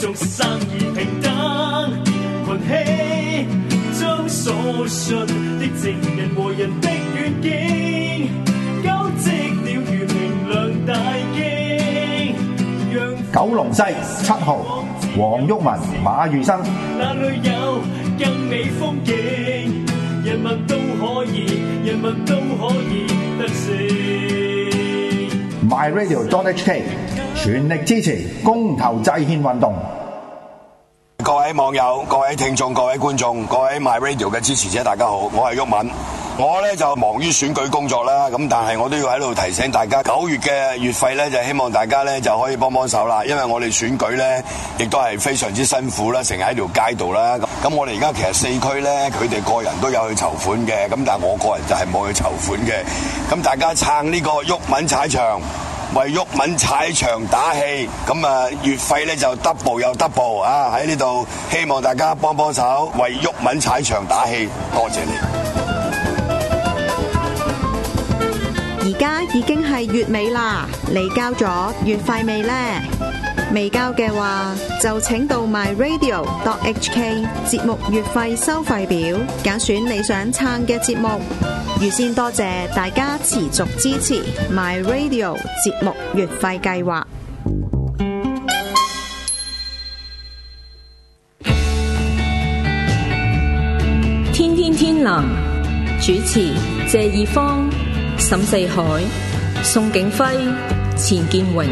續生意平等，群起將所信的正人和人的願景，交織了如明亮大徑。 九龍西7號黃毓民、馬宇生。 那裏有更美風景，人民都可以，人民都可以得勝。 MyRadio.HK 全力支持公投制憲運動。 各位網友、各位聽眾、各位觀眾、各位 MyRadio 嘅支持者，大家好，我係毓民。我咧就忙於選舉工作啦，咁但係我都要喺度提醒大家，9月嘅月費咧就希望大家咧就可以幫幫手啦，因為我哋選舉咧亦都係非常之辛苦啦，成日喺條街度啦。咁我哋而家其實4區咧，佢哋個人都有去籌款嘅，咁但係我個人就係冇去籌款嘅。咁大家撐呢個毓民踩場，為毓民踩場打氣，咁啊月費咧就 double 又 double 啊！喺呢度希望大家幫幫手，為毓民踩場打氣，多謝你。 而家已經係月尾啦，你交咗月費未呢？未交嘅話，就請到 MyRadio.HK 節目月費收費表，揀選你想撐嘅節目。預先多謝大家持續支持 MyRadio 節目月費計劃。 天天天藍主持謝義方、沈四海、宋景輝、錢建榮。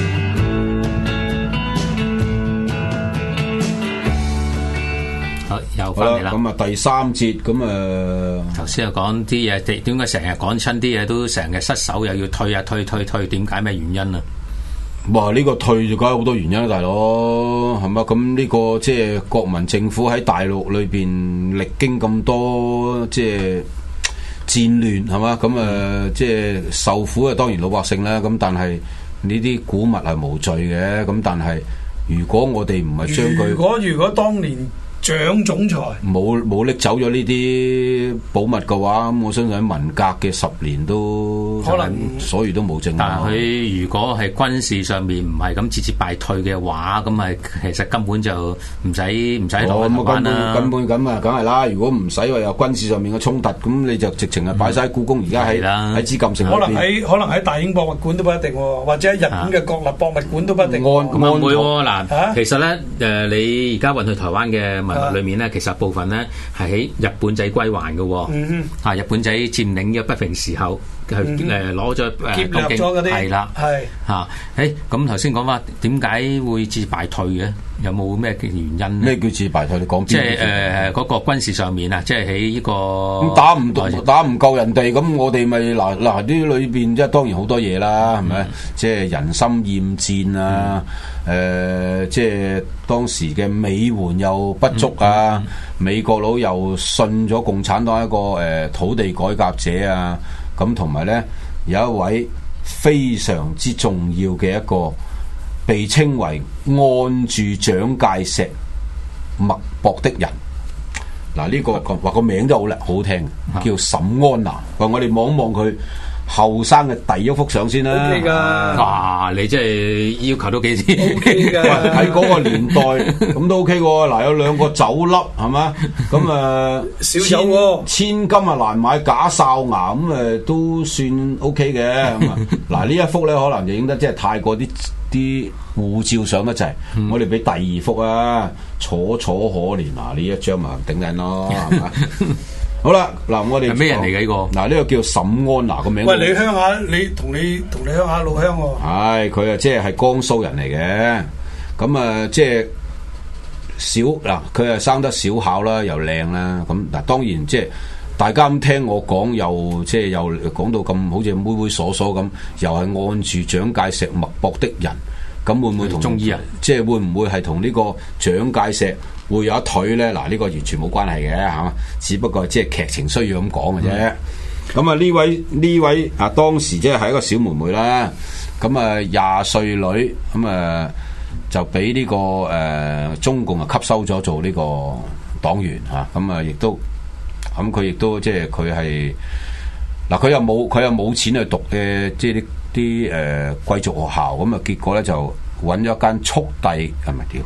好，又翻嚟啦。 咁啊，第三節咁啊， 頭先又講啲嘢，點解成日講親啲嘢都成日失手，又要退啊退，點解咩原因啊？ 哇！呢個退就梗係好多原因啦，大佬係嘛？咁呢個即係國民政府喺大陸裏邊歷經咁多即係戰亂係嘛？咁即係受苦啊，當然老百姓啦。咁但係呢啲古物係無罪嘅。咁但係如果我哋唔係將佢， 如果當年蔣總裁冇拎走咗呢啲寶物嘅話，咁我相信喺文革嘅10年都可能所以都冇證。 但係佢如果係軍事上面唔係咁節節敗退嘅話，咁咪其實根本就唔使同佢玩啦。 根本咁啊，梗係啦。如果唔使話有軍事上面嘅衝突，咁你就直情係擺晒喺故宮，而家喺紫禁城裏邊。 可能喺大英博物館都不一定，或者喺日本嘅國立博物館都不一定。 唔會嗱，其實咧你而家運去台灣嘅文物裏面咧，其實部分咧係喺日本仔歸還嘅，日本仔佔領嘅不平時候，佢攞咗劫掠咗嗰啲， 係啦，咁頭先講翻點解會節節敗退嘅？有冇咩原因咧？ 咩叫節節敗退？你講邊？ 即係嗰個軍事上面啊，即係喺呢個打唔夠人哋，咁我哋咪嗱啲裏邊即係當然好多嘢啦，係咪？即係人心厭戰啊！即係當時嘅美援又不足啊，美國佬又信咗共產黨一個土地改革者啊，咁同埋咧有一位非常之重要嘅一個被稱為按住蔣介石脈搏的人，嗱呢個話個名都好聽，叫沈安娜。我哋望一望佢後生嘅第一幅相先啦。 O K 噶， 哇！你真係要求都幾 O K 噶， 喺嗰個年代咁都 O K 喎。嗱，有兩個酒粒係嘛，咁少有喎， 千金啊難買假哨牙，咁都算 O K 嘅。嗱呢一幅咧可能就影得即係太過啲護照相得滯，我哋俾第二幅啊，楚楚可憐啊！呢一張咪頂緊咯，係嘛？好啦，嗱我哋係咩人嚟嘅呢個？ 嗱呢個叫沈安娜個名。 喂，你鄉下，你同你鄉下老鄉喎。 係佢啊，即係江蘇人嚟嘅。咁啊，即係小嗱，佢啊生得小巧啦，又靚啦。咁嗱，當然即係大家咁聽我講，又即係又講到咁好似猥猥瑣瑣咁，又係按住蔣介石脈搏的人。咁會唔會同中醫啊？ 即係會唔會係同呢個蔣介石會有一腿咧？嗱，呢個完全冇關係嘅嚇，只不過即係劇情需要咁講嘅啫。咁啊呢位啊當時即係一個小妹妹啦。咁啊20歲女，咁啊就俾呢個中共啊吸收咗做呢個黨員嚇。咁啊亦都咁佢亦都即係佢係嗱佢又冇錢去讀嘅即係啲貴族學校。咁啊結果咧就揾咗一間速遞係咪叫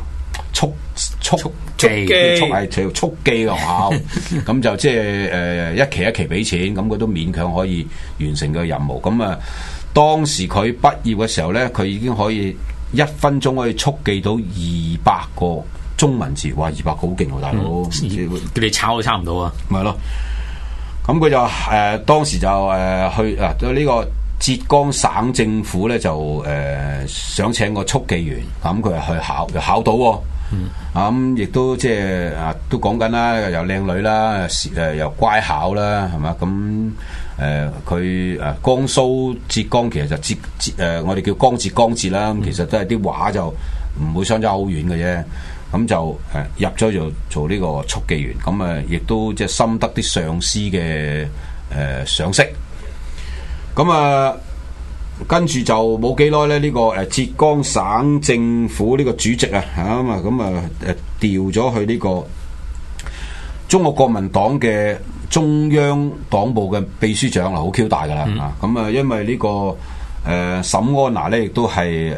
速記係條速記嘅學校，咁就即係一期一期俾錢，咁佢都勉強可以完成個任務。咁啊，當時佢畢業嘅時候咧，佢已經可以1分鐘可以速記到200個中文字，哇！200個好勁喎，大佬， 佢哋炒都差唔多啊， 咪咯。咁佢就當時就去呢個浙江省政府咧就想請個速記員，咁佢係去考到喎。咁亦都即係都講緊啦，又靚女啦，又乖巧啦，係嘛？咁佢江蘇浙江其實就我哋叫江浙江浙啦，咁其實都係啲話就唔會相差好遠嘅啫。咁就入咗做呢個速記員，咁亦都即係深得啲上司嘅賞識。咁跟住就冇幾耐咧，呢個浙江省政府呢個主席調咗去呢個中國國民黨嘅中央黨部嘅秘書長啦，好 Q 大噶啦。咁因為呢個沈安娜咧，亦都係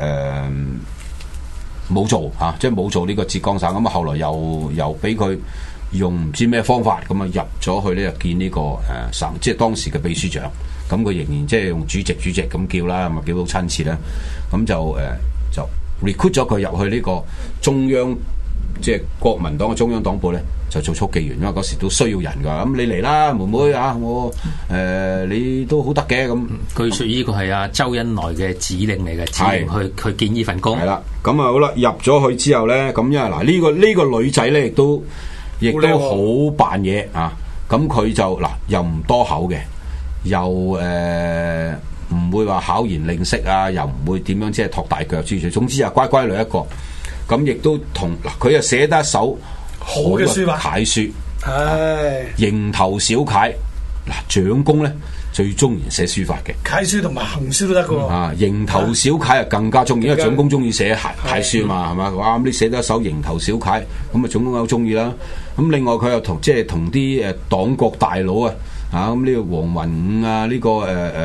冇做即係冇做呢個浙江省。咁後來又俾佢用唔知咩方法咁入咗去呢，就見呢個省，即係當時嘅秘書長。咁佢仍然即係用主席咁叫啦，咁啊叫到親切啦。咁就 recruit 咗佢入去呢個中央，即係國民黨嘅中央黨部咧，就做速記員。因為嗰時都需要人噶，咁你嚟啦，妹妹我你都好得嘅咁。 據說呢個係周恩來嘅指令嚟嘅，指令去見呢份工。 係啦，咁好啦，入咗去之後咧，咁因為呢個女仔咧，亦都好扮嘢啊。咁佢就又唔多口嘅。又唔會話巧言令色啊，又唔會點樣即係托大腳之類。總之乖乖女一個。咁亦都佢又寫得一手好嘅書法楷書，蠅頭小楷。蔣公咧最中意寫書法嘅， 楷書同埋行書都得嘅。 蠅頭小楷啊更加中意，因為蔣公中意寫楷書嘛，係嘛？哇！咁你寫得一手蠅頭小楷，咁啊蔣公好中意啦。咁另外佢又同啲黨國大佬啊。咁呢個黃雲五啊，呢個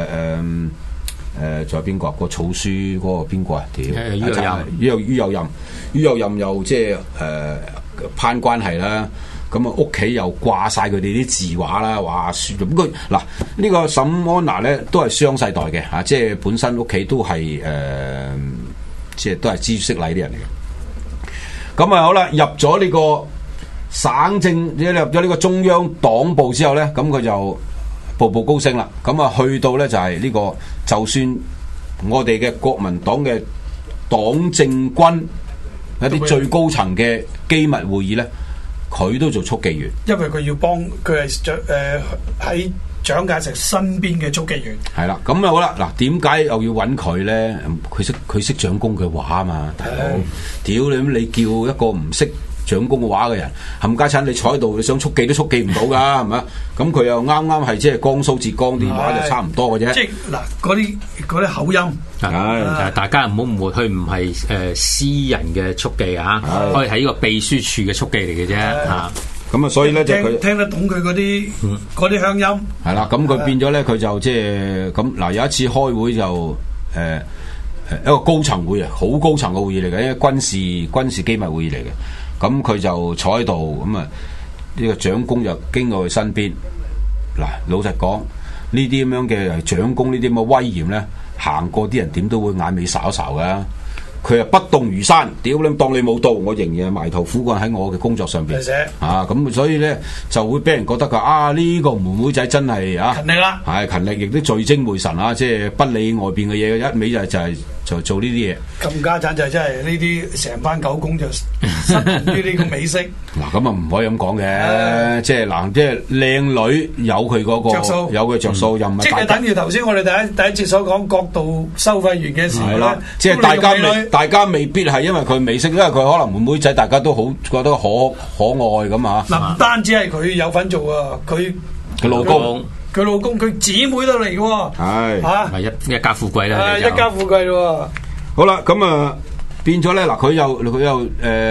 仲有邊個？個草書嗰個邊個啊？于右任又即係攀關係啦。咁啊屋企又掛晒佢哋啲字畫啦，哇！書咁佢呢個沈安娜咧都係雙世代嘅即係本身屋企都係即係都係知識禮啲人嚟嘅。咁好啦，入咗呢個省政入咗呢個中央黨部之後咧，咁佢就步步高升啦。咁去到咧就係呢個，就算我哋嘅國民黨嘅黨政軍一啲最高層嘅機密會議咧，佢都做速記員， 因為佢要幫佢係喺蔣介石身邊嘅速記員。 係啦，咁好啦，點解又要揾佢咧？佢識蔣公嘅話啊嘛，大佬，屌你叫一個唔識蔣公嘅話嘅人，冚家鏟你坐喺度，你想速記都速記唔到噶，係咪？咁佢又啱係即係江蘇浙江啲話就差唔多嘅啫。即係嗰啲口音， 大家唔好誤會，佢唔係私人嘅速記可以係呢個秘書處嘅速記嚟嘅啫。 咁所以咧就佢聽得懂佢嗰啲鄉音。係啦，咁佢變咗咧，佢就即係咁有一次開會就一個高層會好高層嘅會議嚟嘅，因為軍事機密會議嚟嘅。咁佢就坐喺度，咁呢個蔣公就經過佢身邊。老實講，呢啲咁樣嘅蔣公呢啲咁嘅威嚴咧，行過啲人點都會眼尾睄一睄噶。佢又不動如山，屌你當你冇到，我仍然係埋頭苦幹喺我嘅工作上邊。咁所以咧就會俾人覺得佢呢個妹妹仔真係勤力啦， 係勤力，亦都聚精會神即係不理外邊嘅嘢，一味就做呢啲嘢。 咁家陣就真係呢啲成班狗公就失於呢個美色。 咁唔可以咁講嘅，即係靚女有佢嗰個着數， 有佢着數，又唔係即係等於頭先我哋第一節所講角度收費員嘅時候咧， 即係大家未必係因為佢美色，因為佢可能妹妹仔大家都好覺得可愛咁唔單止係佢有份做佢老公， 佢姊妹都嚟嘅喎。 係一家富貴啦， 一家富貴咯。 好啦，咁變咗咧佢又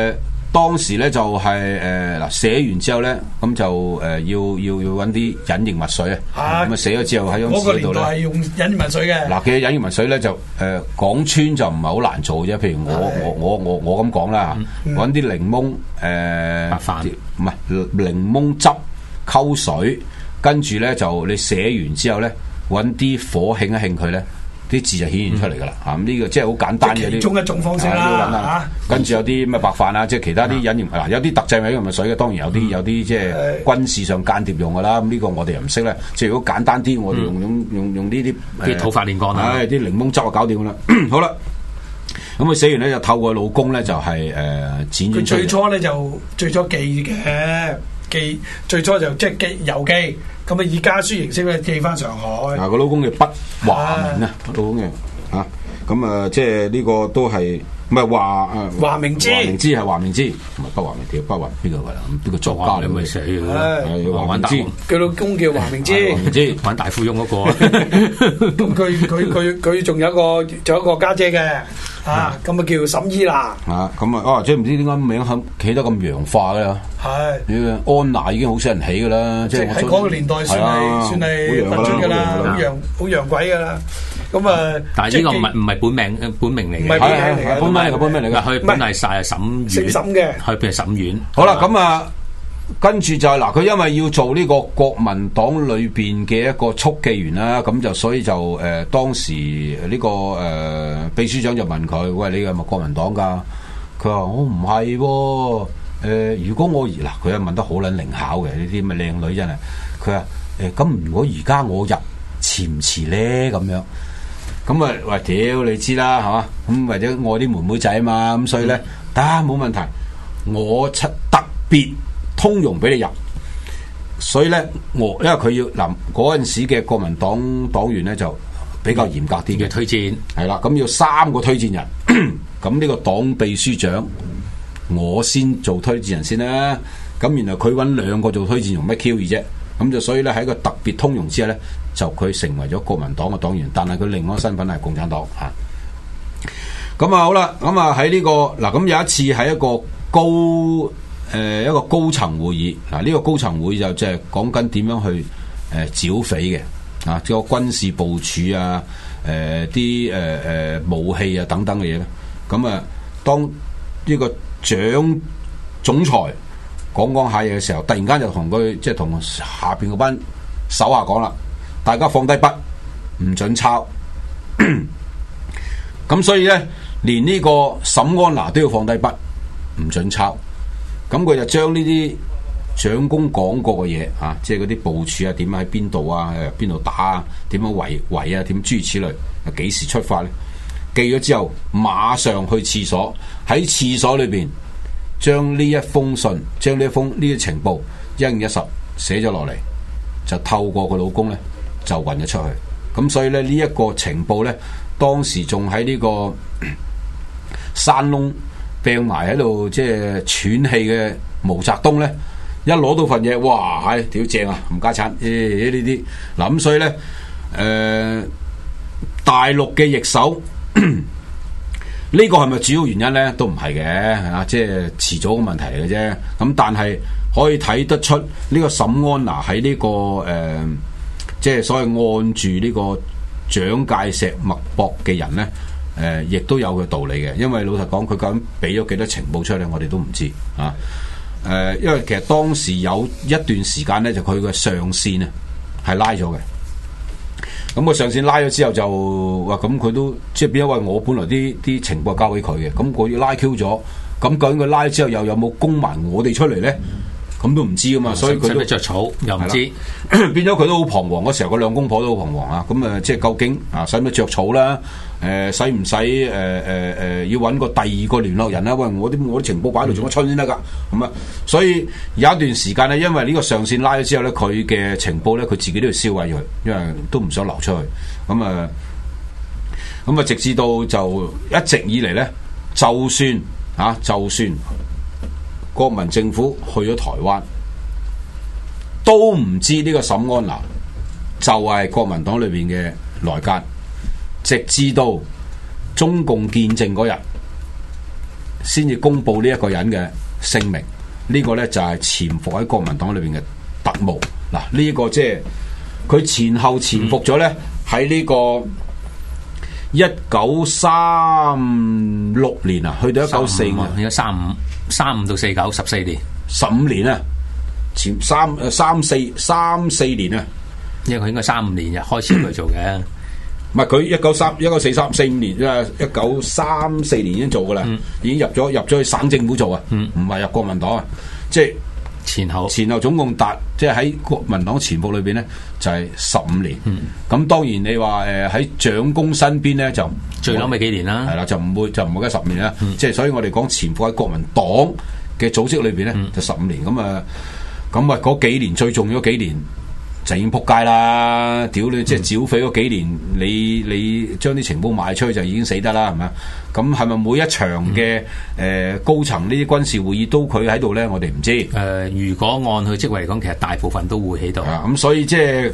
當時咧就係嗱寫完之後咧，咁就要揾啲隱形墨水啊，咁啊寫咗之後喺張紙度咧，嗰個年代係用隱形墨水嘅。 嗱，其實隱形墨水咧就講穿就唔係好難做啫。譬如我咁講啦，揾啲檸檬白飯，唔係檸檬汁溝水，跟住咧就你寫完之後咧，揾啲火興一興佢咧。啲字就顯現出嚟噶啦，咁呢個即係好簡單嘅啲， 其中一種方式啦， 跟住有啲咩白飯啊，即係其他啲隱形嗱，有啲特製嘅隱形墨水嘅，當然有啲即係軍事上間諜用噶啦。咁呢個我哋又唔識咧。即係如果簡單啲，我哋用呢啲土法煉鋼啦， 啲檸檬汁就搞掂啦。好啦，咁佢寫完咧就透過老公咧就係剪咗出嚟。佢最初咧就最初寄嘅。最初就即係寄郵寄，咁啊以家書形式咧寄翻上海。 嗱，個老公嘅筆華明啊，老公嘅咁啊，即係呢個都係唔係華明之？華明之係華明之，唔係不華明條不華邊個㗎啦？邊個作家你咪寫嘅？華明之， 佢老公叫華明之， 華明之玩大富翁嗰個。 咁佢仲有一個家姐嘅。咁啊叫沈依娜咁啊，即係唔知點解名起得咁洋化嘅。係安娜已經好少人起噶啦，即係喺嗰個年代算係突出噶啦，好洋鬼噶啦。咁啊， 但係呢個唔係本名嚟嘅， 唔係本名嚟嘅， 佢本嚟晒係沈苑， 姓沈嘅， 佢變係沈苑。 好啦，咁啊。跟住就係嗱，佢因為要做呢個國民黨裏邊嘅一個速記員啦，咁就所以就當時呢個秘書長就問佢：喂，你係咪國民黨㗎？佢話：我唔係喎。如果我嗱，佢又問得好撚靈巧嘅，呢啲咪靚女真係。佢話：咁如果而家我入遲唔遲咧？咁樣咁啊，喂，屌你知啦，係嘛？咁或者我啲妹妹仔啊嘛，咁所以咧，得冇問題，我特別通融俾你入，所以咧因為佢要嗱嗰陣時嘅國民黨黨員咧就比較嚴格啲嘅推薦，係啦，咁要3個推薦人，咁呢個黨秘書長我先做推薦人先啦，咁然後佢揾2個做推薦，用咩 Q 啫？咁就所以咧喺一個特別通融之下咧，就佢成為咗國民黨嘅黨員，但係佢另外一個身份係共產黨嚇。咁好啦，咁喺呢個嗱，咁有一次喺一個高層會議，嗱、這、呢個高層會就即係講緊點樣去剿匪嘅，啊，個軍事部署啊，啲武器啊等等嘅嘢咧，咁啊，當呢個總裁講下嘢嘅時候，突然間就同佢即係同下邊嗰班手下講啦，大家放低筆，唔准抄，咁所以咧，連呢個沈安娜都要放低筆，唔准抄。咁佢就將呢啲長官講過嘅嘢啊，即係嗰啲部署啊，點喺邊度啊，邊度打啊，點樣圍啊，點諸如此類，幾時出發咧？記咗之後，馬上去廁所，喺廁所裏邊將呢一封信，將呢啲情報1/10寫咗落嚟，就透過個老公咧就運咗出去。咁所以咧呢一個情報咧，當時仲喺呢個山窿病埋喺度，即係喘氣嘅毛澤東咧，一攞到份嘢，哇！係屌正啊，冚家鏟呢啲嗱咁，所以咧大陸嘅易手呢個係咪主要原因咧？都唔係嘅啊，即係遲早嘅問題嚟嘅啫。咁但係可以睇得出呢個沈安娜喺呢個即係所謂按住呢個蔣介石脈搏嘅人咧。亦都有佢道理嘅，因為老實講，佢究竟俾咗幾多情報出嚟，我哋都唔知啊。因為其實當時有一段時間咧，就佢嘅上線啊係拉咗嘅。咁個上線拉咗之後就話，咁佢都即係變咗，因為我本來啲情報交俾佢嘅，咁佢要拉 Q 咗，咁究竟佢拉之後又有冇供埋我哋出嚟咧？咁都唔知噶嘛，所以佢都着草又唔知， 變咗佢都好彷徨。嗰時候個兩公婆都好彷徨啊！咁即係究竟啊，使唔使着草啦？使唔使要揾個第2個聯絡人啦？喂，我啲情報擺喺度做乜春先得㗎？咁啊，所以有一段時間咧，因為呢個上線拉咗之後咧，佢嘅情報咧，佢自己都要銷毀佢，因為都唔想流出去。咁啊，直至到就一直以嚟咧，就算國民政府去咗台灣，都唔知呢個沈安娜就係國民黨裏邊嘅內奸，直至到中共建政嗰日，先至公布呢一個人嘅聲明，呢個咧就係潛伏喺國民黨裏邊嘅特務。嗱，呢個即係佢前後潛伏咗咧喺呢個1936年啊，去到1945年， 而家35到49 14年 15年啊，前三四年啊， 因為佢應該35年就開始佢做嘅。 唔係佢1943-45年1934年已經做噶啦，已經入咗去省政府做啊，唔係入國民黨啊，即係前後總共即係喺國民黨潛伏裏邊咧就係15年。咁當然你話喺蔣公身邊咧就最嬲尾幾年啦， 係啦，就唔會加15年啦。即係所以我哋講潛伏喺國民黨嘅組織裏邊咧就15年。咁啊嗰幾年最重要嗰幾年就已經撲街啦！屌你，即係剿匪嗰幾年，你將啲情報賣出去就已經死得啦，係咪？咁係咪每一場嘅高層呢啲軍事會議都佢喺度咧？我哋唔知。 如果按佢職位嚟講，其實大部分都會喺度。 咁所以即係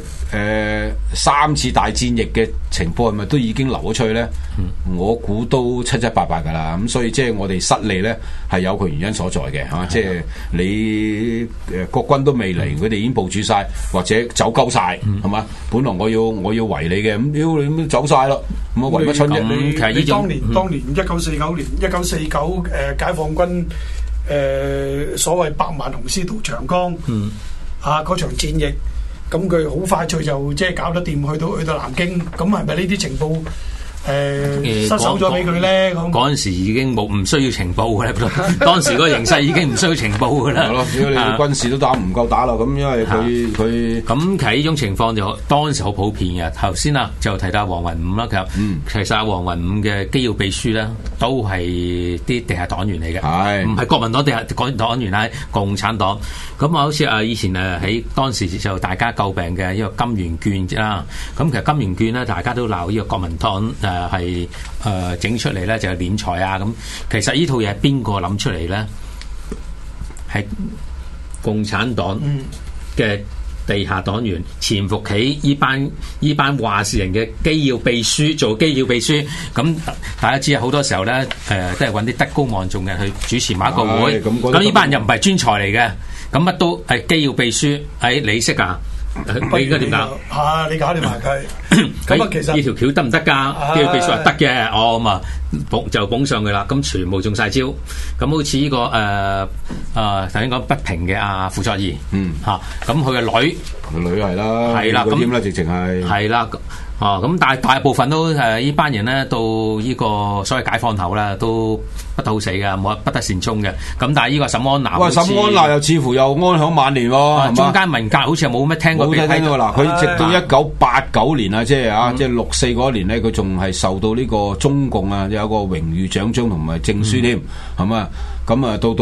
3次大戰役嘅情報係咪都已經流咗出去咧？我估都七七八八㗎啦。咁所以即係我哋失利咧係有佢原因所在嘅嚇。即係你國軍都未嚟，佢哋已經部署晒，或者走鳩晒，係嘛？本來我要圍你嘅，咁屌你都走晒咯，咁啊圍乜春啫？ 你當年1949年1949解放軍所謂百萬雄師渡長江，嗰場戰役，咁佢好快脆就即係搞得掂，去到南京，咁係咪呢啲情報失手咗俾佢咧？咁嗰陣時已經唔需要情報嘅啦，當時個形勢已經唔需要情報嘅啦。 係咯，如果你軍事都唔夠打啦，咁因為佢咁其實呢種情況就當時好普遍嘅。頭先啊就提到黃雲五啦，其實黃雲五嘅機要秘書咧都係啲地下黨員嚟嘅，唔係國民黨地下黨員，係共產黨。咁啊，好似以前喺當時就大家詬病嘅呢個金圓券啦。咁其實金圓券咧，大家都鬧呢個國民黨係整出嚟咧就係斂財啊。咁其實呢套嘢係邊個諗出嚟咧？係共產黨嘅地下黨員潛伏喺呢班話事人嘅機要秘書做機要秘書。咁大家知啊，好多時候咧都係揾啲德高望重嘅去主持某一個會。咁呢班人又唔係專才嚟嘅，咁乜都係機要秘書。你識啊？你應該點搞？ 你搞掂埋佢。咁啊，其實呢條橋得唔得㗎？機要秘書話得嘅，咁啊就捧上去啦。咁全部中晒招。咁好似呢個頭先講不平嘅阿傅作義，咁佢嘅女係啦， 係啦，咁點咧？直情係啦。咁但係大部分都呢班人咧，到呢個所謂解放後咧，都不得好死嘅，不得善終嘅。咁但係呢個沈安娜， 沈安娜又似乎又安享晚年喎， 中間文革好似又冇乜聽過。 冇聽過嗱，佢直到1989年啊，即係64嗰年咧，佢仲係受到呢個中共有一個榮譽獎章同埋證書添，係嘛？咁啊，到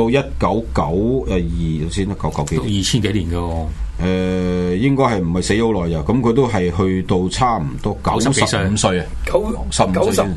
1992先，1990幾 2000幾年嘅喎。 應該係唔係死咗好耐啊？咁佢都係去到差唔多95歲啊，96歲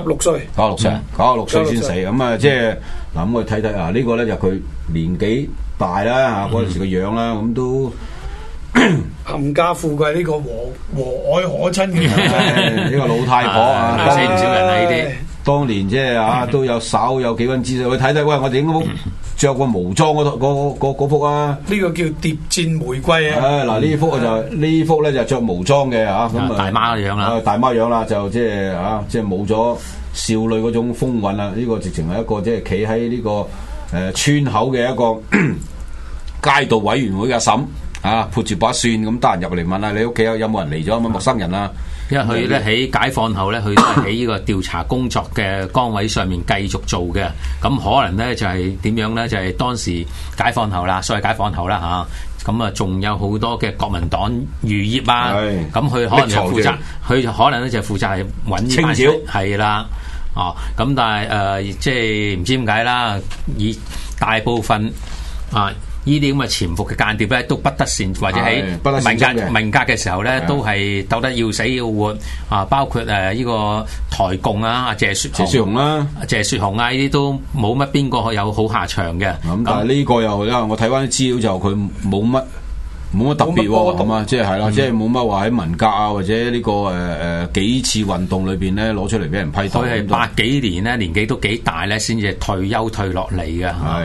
，96歲先死。咁啊，即係嗱，咁我哋睇睇啊，呢個咧就佢年紀大啦嚇，嗰陣時個樣啦，咁都冚家富貴呢個和藹可親嘅呢個老太婆啊， 死唔少人啊！呢啲當年即係都有稍有幾分姿勢。去睇睇，喂，我哋應該着個毛裝嗰幅啊！ 呢個叫諜戰玫瑰啊！ 嗱，呢幅就呢幅咧就着毛裝嘅嚇，咁大媽嘅樣啦， 大媽樣啦，就即係即係冇咗少女嗰種風韻啦。呢個直情係一個即係企喺呢個村口嘅一個街道委員會嘅阿嬸啊，撥住把扇咁得閒入嚟問下你屋企有冇人嚟咗，有冇陌生人啊？ 因為佢咧喺解放後咧，佢都係喺呢個調查工作嘅崗位上面繼續做嘅。咁可能咧就係點樣咧？就係當時解放後啦，所謂解放後啦嚇。咁啊，仲有好多嘅國民黨餘孽啊。咁佢可能就負責，佢可能咧就負責係揾清剿，係啦。咁但係即係唔知點解啦，以大部分呢啲咁嘅潛伏嘅間諜咧，都不得善，或者喺文革嘅時候咧，都係鬥得要死要活包括呢個台共啊，謝雪紅啦，謝雪紅啊，呢啲都冇乜邊個有好下場嘅。咁但係呢個又因為我睇翻啲資料就佢冇乜特別喎，咁啊，即係啦，即係冇乜話喺文革啊或者呢個幾次運動裏邊咧攞出嚟俾人批鬥。 佢係80幾年咧，年紀都幾大咧，先至退休退落嚟嘅。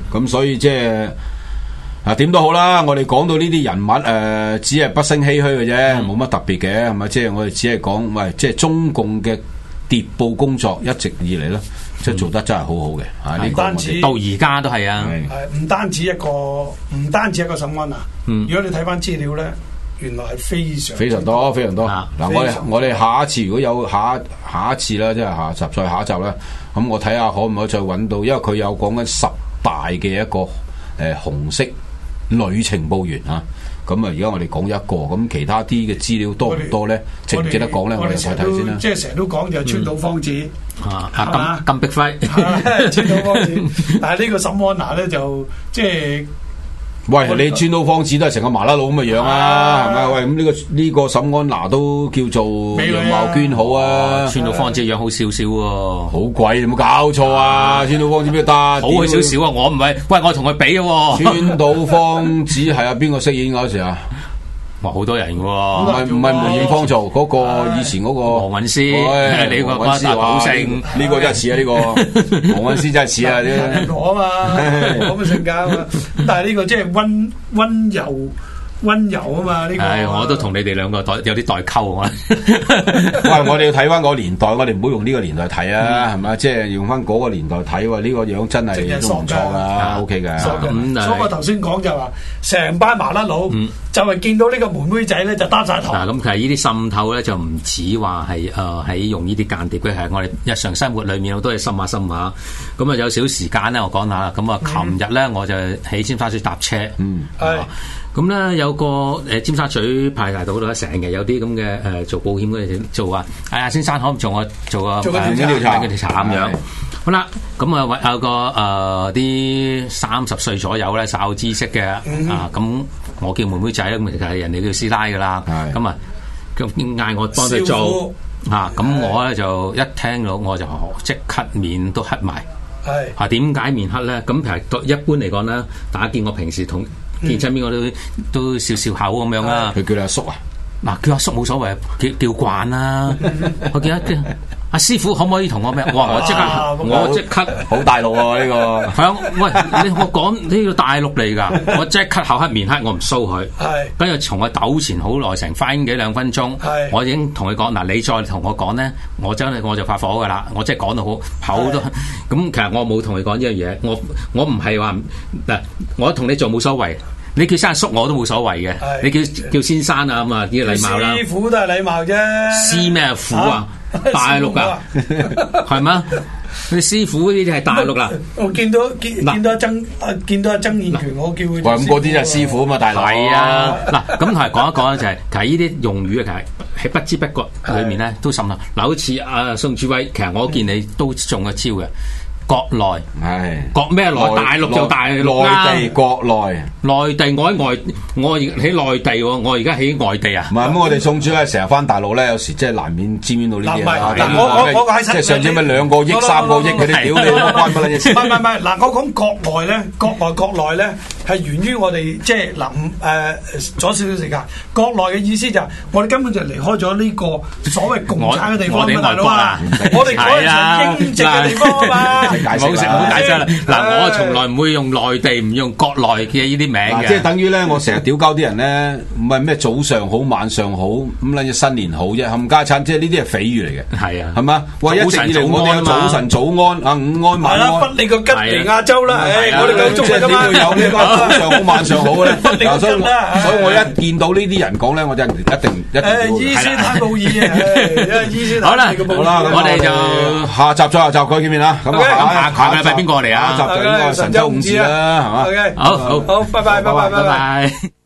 咁所以即係點都好啦，我哋講到呢啲人物只係不勝唏噓嘅啫，冇乜特別嘅，係咪？即係我哋只係講，喂，即係中共嘅諜報工作一直以嚟咧，即係做得真係好好嘅。呢個我哋到而家都係啊， 唔單止一個沈安娜。如果你睇翻資料咧，原來係非常多。嗱， 我哋下一次如果有下一次啦，即係下集再下一集啦，咁我睇下可唔可以再揾到，因為佢有講緊10大嘅一個紅色女情報員啊，咁啊，而家我哋講一個，咁其他啲嘅資料多唔多咧？值唔值得講咧？我哋再睇先啦。 即係成日都講就川島芳子金碧輝， 川島芳子，但係呢個沈安娜咧就即係。 喂，你川島芳子都係成個麻甩佬咁嘅樣啊，係咪？喂，咁呢個沈安娜都叫做樣貌娟好啊， 川島芳子樣好少少喎， 好鬼，你有冇搞錯啊？川島芳子邊得？好佢少少啊！我唔係，喂，我同佢比嘅喎。 川島芳子係啊，邊個飾演嗰時啊？ 哇，好多人嘅喎， 唔係梅艷芳做嗰個以前嗰個黃韻詩，你個大寶星， 呢個真係似啊！呢個黃韻詩真係似啊！呢我啊嘛，咁嘅性格啊嘛，咁但係呢個即係溫柔啊嘛，呢個我都同你哋兩個有啲代溝啊！ 喂，我哋要睇翻嗰個年代，我哋唔好用呢個年代睇啊，係咪？即係用翻嗰個年代睇喎，呢個樣真係都唔錯噶，OK 嘅。 所以我頭先講就話，成班麻甩佬就係見到呢個妹妹仔咧就擔晒頭。 咁其實呢啲滲透咧就唔止話係喺用呢啲間諜嘅，係我哋日常生活裏面好多嘢深下。咁啊有少時間咧，我講下啦。咁啊，琴日咧我就喺尖沙咀搭車，咁咧有個尖沙咀派大道度咧，成日有啲咁嘅做保險嗰啲做啊，先生可唔做我做個調查咁樣。好啦，咁啊有個啲30歲左右咧，稍知識嘅咁我叫妹妹仔咁其實人哋叫師奶噶啦，咁啊嗌我幫佢做咁我咧就一聽到我就即刻面都黑埋。點解面黑咧？咁其實一般嚟講咧，大家見我平時同見親邊個都笑笑口咁樣啦。 佢叫你阿叔啊？ 嗱，叫阿叔冇所謂，叫慣啦。我見阿師傅可唔可以同我咩？我即刻好大陸喎呢個。 係啊，喂，我講呢個大陸嚟㗎，我即刻口黑面黑，我唔騷佢。跟住從我糾纏好耐，成分幾2分鐘。我已經同佢講嗱，你再同我講咧，我就發火㗎啦。我即係講到好口都咁。其實我冇同佢講呢樣嘢，我唔係話嗱，我同你做冇所謂。你叫生叔我都冇所謂嘅，你叫先生啊咁啊啲禮貌啦。 師傅都係禮貌啫。 師咩虎啊？大陸㗎，係嗎？佢師傅呢啲係大陸啦。 我見到阿曾蔭權，我叫佢。 咁嗰啲就係師傅啊嘛，大陸。 係啊，嗱咁同埋講一講咧，就係其實呢啲用語啊，其實喺不知不覺裏面咧都滲啦。嗱，好似阿宋志威，其實我見你都中咗招嘅。國內國咩內？大陸就大陸啦。 內地國內， 內地我喺內地喎，我而家喺外地啊。 唔係咁，我哋宋主任成日翻大陸咧，有時即係難免沾到呢啲啊。 我即係上次咩2個億、3個億嗰啲屌你關乜撚嘢事？ 唔係，嗱我講國內咧係源於我哋即係阻少少時間。國內嘅意思就係我哋根本就離開咗呢個所謂共產嘅地方啊，大佬啊！我哋嗰係從英殖嘅地方啊嘛。 冇解釋啦！嗱，我從來唔會用內地，唔用國內嘅呢啲名嘅。 即係等於咧，我成日屌鳩啲人咧，唔係咩早上好、晚上好咁撚嘢新年好啫，冚家產，即係呢啲係蜚語嚟嘅。係啊，係嘛？喂，一直以嚟我哋有早晨早安啊，午安晚安。 係啦，不你個吉尼亞州啦，我哋夠鐘㗎嘛。 點會有呢個早上好、晚上好嘅咧？所以我一見到呢啲人講咧，我就一定伊斯坦布爾啊，伊斯坦。 好啦，我哋就下集再見面啦。咁下個禮拜邊個嚟啊？ 下集就應該神州五子啦，係嘛？ 好，拜拜。